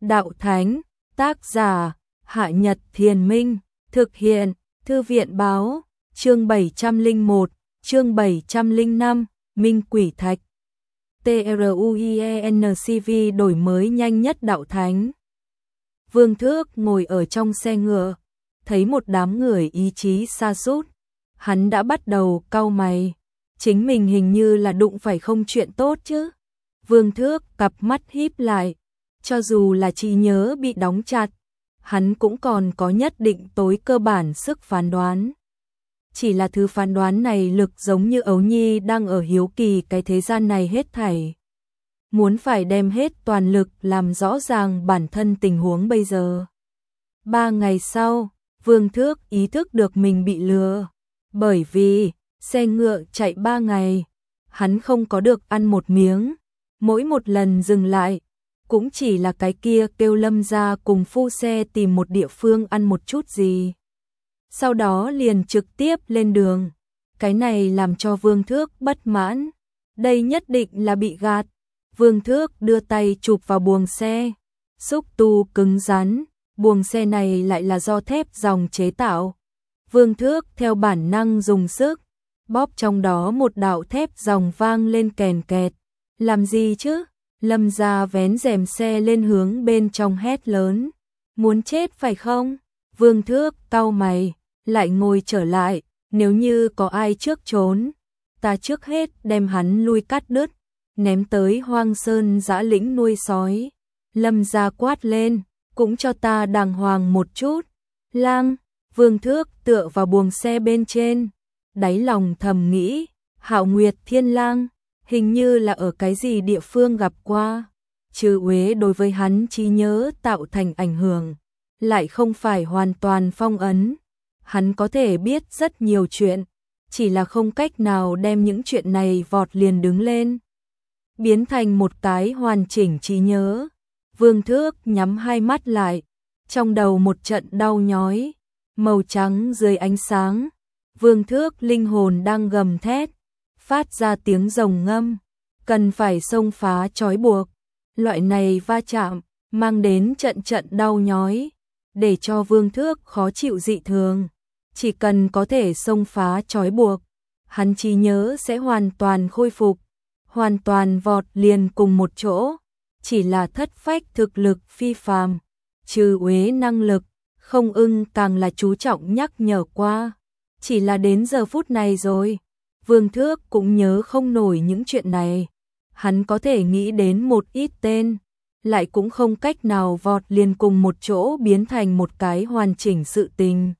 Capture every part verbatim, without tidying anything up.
Đạo Thánh, tác giả, Hạ Nhật Thiền Minh, thực hiện, Thư viện báo, chương bảy trăm lẻ một, chương bảy trăm lẻ năm, Minh Quỷ Thạch. TRUIENCV đổi mới nhanh nhất Đạo Thánh. Vương Thước ngồi ở trong xe ngựa, thấy một đám người ý chí sa sút, hắn đã bắt đầu cau mày, chính mình hình như là đụng phải không chuyện tốt chứ. Vương Thước cặp mắt híp lại, cho dù là trí nhớ bị đóng chặt, hắn cũng còn có nhất định tối cơ bản sức phán đoán. Chỉ là thứ phán đoán này lực giống như ấu nhi đang ở hiếu kỳ cái thế gian này hết thảy. Muốn phải đem hết toàn lực làm rõ ràng bản thân tình huống bây giờ. Ba ngày sau, Vương Thước ý thức được mình bị lừa. Bởi vì, xe ngựa chạy ba ngày, hắn không có được ăn một miếng. Mỗi một lần dừng lại, cũng chỉ là cái kia kêu Lâm ra cùng phu xe tìm một địa phương ăn một chút gì. Sau đó liền trực tiếp lên đường. Cái này làm cho Vương Thước bất mãn. Đây nhất định là bị gạt. Vương Thước đưa tay chụp vào buồng xe. Xúc tu cứng rắn, buồng xe này lại là do thép dòng chế tạo. Vương Thước theo bản năng dùng sức, bóp trong đó một đạo thép dòng vang lên kèn kẹt. Làm gì chứ? Lâm ra vén rèm xe lên hướng bên trong hét lớn. Muốn chết phải không? Vương Thước cau mày, lại ngồi trở lại. Nếu như có ai trước trốn, ta trước hết đem hắn lui cắt đứt, ném tới hoang sơn dã lĩnh nuôi sói. Lâm ra quát lên, cũng cho ta đàng hoàng một chút. Lang, Vương Thước tựa vào buồng xe bên trên, đáy lòng thầm nghĩ, Hạo Nguyệt Thiên Lang, hình như là ở cái gì địa phương gặp qua. Trừ Uế đối với hắn trí nhớ tạo thành ảnh hưởng, lại không phải hoàn toàn phong ấn. Hắn có thể biết rất nhiều chuyện, chỉ là không cách nào đem những chuyện này vọt liền đứng lên, biến thành một cái hoàn chỉnh trí nhớ. Vương Thước nhắm hai mắt lại, trong đầu một trận đau nhói, màu trắng dưới ánh sáng. Vương Thước linh hồn đang gầm thét, phát ra tiếng rồng ngâm, cần phải xông phá trói buộc. Loại này va chạm, mang đến trận trận đau nhói, để cho Vương Thước khó chịu dị thường. Chỉ cần có thể xông phá trói buộc, hắn trí nhớ sẽ hoàn toàn khôi phục, hoàn toàn vọt liền cùng một chỗ. Chỉ là thất phách thực lực phi phàm, Trừ Uế năng lực, Không Ưng càng là chú trọng nhắc nhở qua. Chỉ là đến giờ phút này rồi, Vương Thước cũng nhớ không nổi những chuyện này. Hắn có thể nghĩ đến một ít tên, lại cũng không cách nào vọt liền cùng một chỗ biến thành một cái hoàn chỉnh sự tình.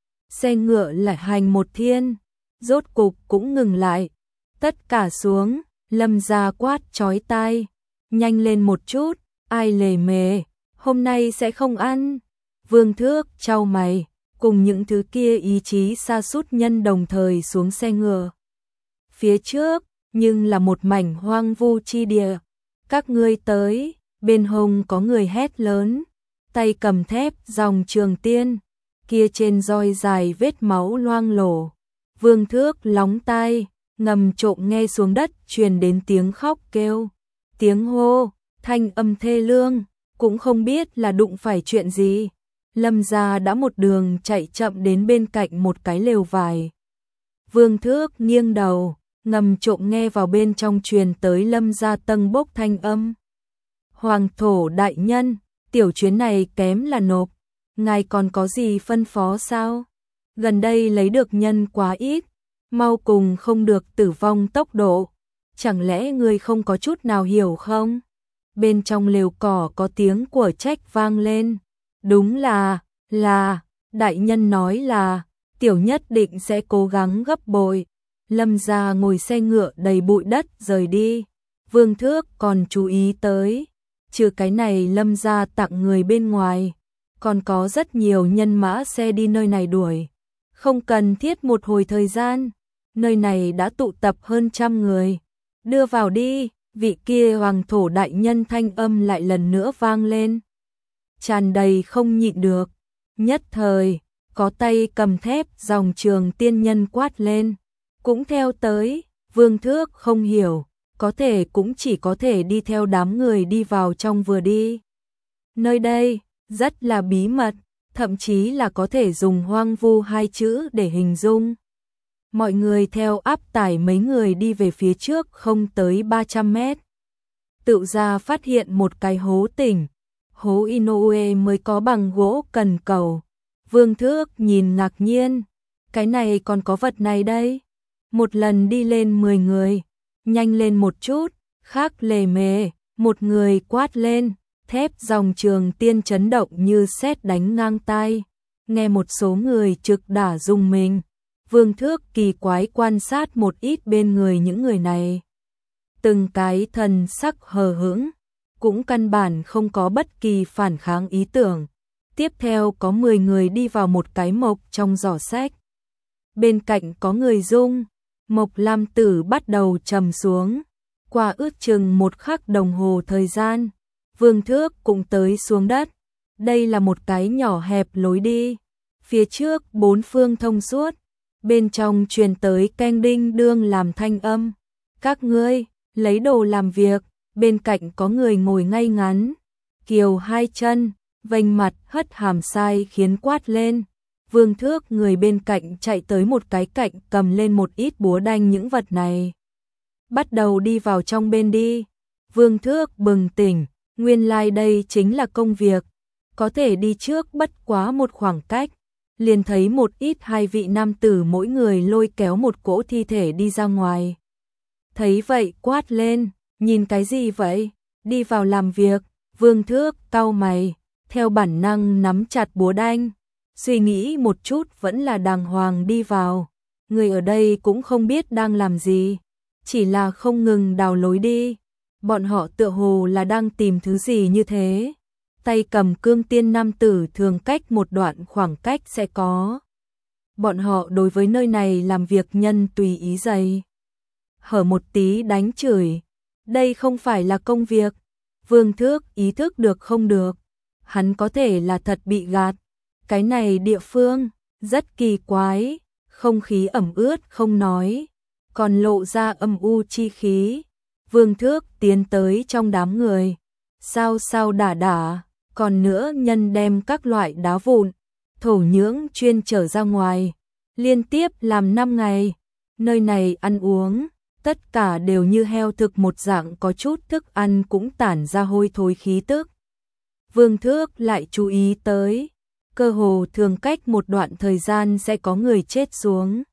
Xe ngựa lại hành một thiên, rốt cục cũng ngừng lại. Tất cả xuống, Lâm ra quát chói tai, nhanh lên một chút, ai lề mề, hôm nay sẽ không ăn. Vương Thước chau mày, cùng những thứ kia ý chí sa sút nhân đồng thời xuống xe ngựa. Phía trước, nhưng là một mảnh hoang vu chi địa. Các ngươi tới, bên hông có người hét lớn, tay cầm thép dòng trường tiên, kia trên roi dài vết máu loang lổ. Vương Thước lóng tai, ngầm trộm nghe xuống đất truyền đến tiếng khóc kêu, tiếng hô, thanh âm thê lương, cũng không biết là đụng phải chuyện gì. Lâm gia đã một đường chạy chậm đến bên cạnh một cái lều vải. Vương Thước nghiêng đầu, ngầm trộm nghe vào bên trong truyền tới Lâm gia tâng bốc thanh âm. Hoàng thổ đại nhân, tiểu chuyến này kém là nộp, ngài còn có gì phân phó sao? Gần đây lấy được nhân quá ít, mau cùng không được tử vong tốc độ, chẳng lẽ ngươi không có chút nào hiểu không? Bên trong lều cỏ có tiếng của trách vang lên. Đúng là, là, đại nhân nói là, tiểu nhất định sẽ cố gắng gấp bội. Lâm gia ngồi xe ngựa đầy bụi đất rời đi. Vương Thước còn chú ý tới, trừ cái này Lâm gia tặng người bên ngoài, còn có rất nhiều nhân mã xe đi nơi này đuổi. Không cần thiết một hồi thời gian, nơi này đã tụ tập hơn trăm người. Đưa vào đi, vị kia hoàng thổ đại nhân thanh âm lại lần nữa vang lên, tràn đầy không nhịn được. Nhất thời, có tay cầm thép dòng trường tiên nhân quát lên, cũng theo tới. Vương Thước không hiểu, có thể cũng chỉ có thể đi theo đám người đi vào trong vừa đi. Nơi đây rất là bí mật, thậm chí là có thể dùng hoang vu hai chữ để hình dung. Mọi người theo áp tải mấy người đi về phía trước không tới ba trăm mét. Tự ra phát hiện một cái hố tỉnh, hố Inoue mới có bằng gỗ cần cầu. Vương Thước nhìn ngạc nhiên, cái này còn có vật này đây. Một lần đi lên mười người, nhanh lên một chút, khác lề mề, một người quát lên, thép dòng trường tiên chấn động như sét đánh ngang tai. Nghe một số người trực đả rùng mình, Vương Thước kỳ quái quan sát một ít bên người những người này. Từng cái thần sắc hờ hững, cũng căn bản không có bất kỳ phản kháng ý tưởng. Tiếp theo có mười người đi vào một cái mộc trong giỏ sách. Bên cạnh có người rung, Mộc Lam Tử bắt đầu trầm xuống. Qua ước chừng một khắc đồng hồ thời gian, Vương Thước cũng tới xuống đất. Đây là một cái nhỏ hẹp lối đi, phía trước bốn phương thông suốt, bên trong truyền tới keng đinh đương làm thanh âm. Các ngươi, lấy đồ làm việc, bên cạnh có người ngồi ngay ngắn, kiều hai chân, vênh mặt hất hàm sai khiến quát lên. Vương Thước người bên cạnh chạy tới một cái cạnh cầm lên một ít búa đanh những vật này. Bắt đầu đi vào trong bên đi. Vương Thước bừng tỉnh, nguyên lai like đây chính là công việc. Có thể đi trước bất quá một khoảng cách. Liền thấy một ít hai vị nam tử mỗi người lôi kéo một cỗ thi thể đi ra ngoài. Thấy vậy quát lên, nhìn cái gì vậy? Đi vào làm việc. Vương Thước cau mày, theo bản năng nắm chặt búa đanh. Suy nghĩ một chút vẫn là đàng hoàng đi vào. Người ở đây cũng không biết đang làm gì, chỉ là không ngừng đào lối đi. Bọn họ tựa hồ là đang tìm thứ gì như thế. Tay cầm cương tiên nam tử thường cách một đoạn khoảng cách sẽ có. Bọn họ đối với nơi này làm việc nhân tùy ý dày. Hở một tí đánh chửi. Đây không phải là công việc. Vương Thước ý thức được không được. Hắn có thể là thật bị gạt. Cái này địa phương, rất kỳ quái, không khí ẩm ướt không nói, còn lộ ra âm u chi khí. Vương Thước tiến tới trong đám người, sao sao đả đả, còn nữa nhân đem các loại đá vụn, thổ nhưỡng chuyên trở ra ngoài, liên tiếp làm năm ngày. Nơi này ăn uống, tất cả đều như heo thực một dạng, có chút thức ăn cũng tản ra hôi thối khí tức. Vương Thước lại chú ý tới, cơ hồ thường cách một đoạn thời gian sẽ có người chết xuống.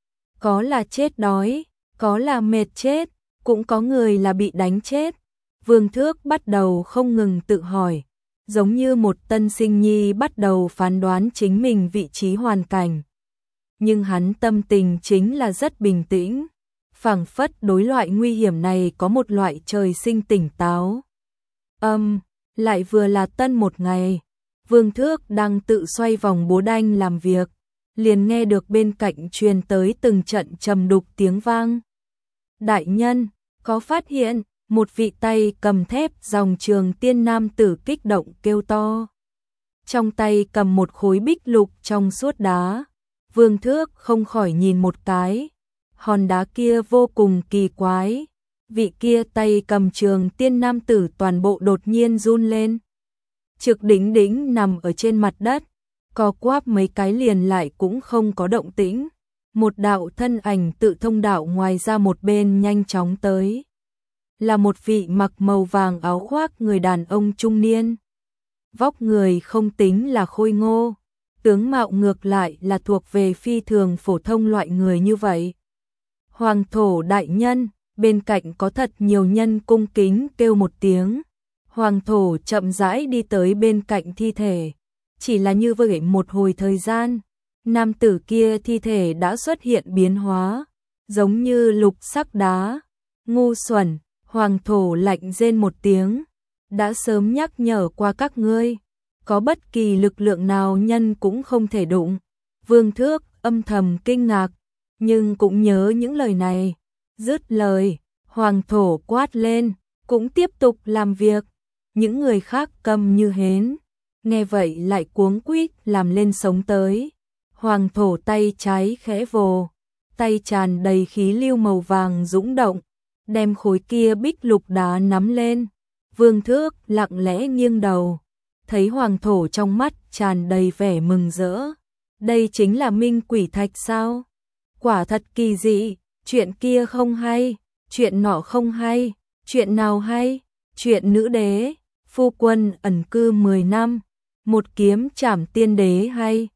Có là chết đói, có là mệt chết, cũng có người là bị đánh chết. Vương Thước bắt đầu không ngừng tự hỏi, giống như một tân sinh nhi bắt đầu phán đoán chính mình vị trí hoàn cảnh. Nhưng hắn tâm tình chính là rất bình tĩnh, phảng phất đối loại nguy hiểm này có một loại trời sinh tỉnh táo. Âm, lại vừa là tân một ngày. Vương Thước đang tự xoay vòng búa đanh làm việc, liền nghe được bên cạnh truyền tới từng trận trầm đục tiếng vang. Đại nhân, có phát hiện, một vị tay cầm thép dòng trường tiên nam tử kích động kêu to. Trong tay cầm một khối bích lục trong suốt đá. Vương Thước không khỏi nhìn một cái. Hòn đá kia vô cùng kỳ quái. Vị kia tay cầm trường tiên nam tử toàn bộ đột nhiên run lên. Trực đỉnh đỉnh nằm ở trên mặt đất, co quắp mấy cái liền lại cũng không có động tĩnh. Một đạo thân ảnh tự thông đạo ngoài ra một bên nhanh chóng tới. Là một vị mặc màu vàng áo khoác người đàn ông trung niên. Vóc người không tính là khôi ngô, tướng mạo ngược lại là thuộc về phi thường phổ thông loại người như vậy. Hoàng thổ đại nhân, bên cạnh có thật nhiều nhân cung kính kêu một tiếng. Hoàng thổ chậm rãi đi tới bên cạnh thi thể. Chỉ là như vậy một hồi thời gian, nam tử kia thi thể đã xuất hiện biến hóa, giống như lục sắc đá. Ngu xuẩn, hoàng thổ lạnh rên một tiếng. Đã sớm nhắc nhở qua các ngươi, có bất kỳ lực lượng nào nhân cũng không thể đụng. Vương Thước âm thầm kinh ngạc, nhưng cũng nhớ những lời này. Dứt lời, hoàng thổ quát lên, cũng tiếp tục làm việc. Những người khác câm như hến, nghe vậy lại cuống quýt làm lên sống tới. Hoàng thổ tay trái khẽ vồ, tay tràn đầy khí lưu màu vàng dũng động, đem khối kia bích lục đá nắm lên. Vương Thước lặng lẽ nghiêng đầu, thấy hoàng thổ trong mắt tràn đầy vẻ mừng rỡ. Đây chính là minh quỷ thạch sao? Quả thật kỳ dị, chuyện kia không hay, chuyện nọ không hay, chuyện nào hay? Chuyện nữ đế, phu quân ẩn cư mười năm, một kiếm trảm tiên đế hay?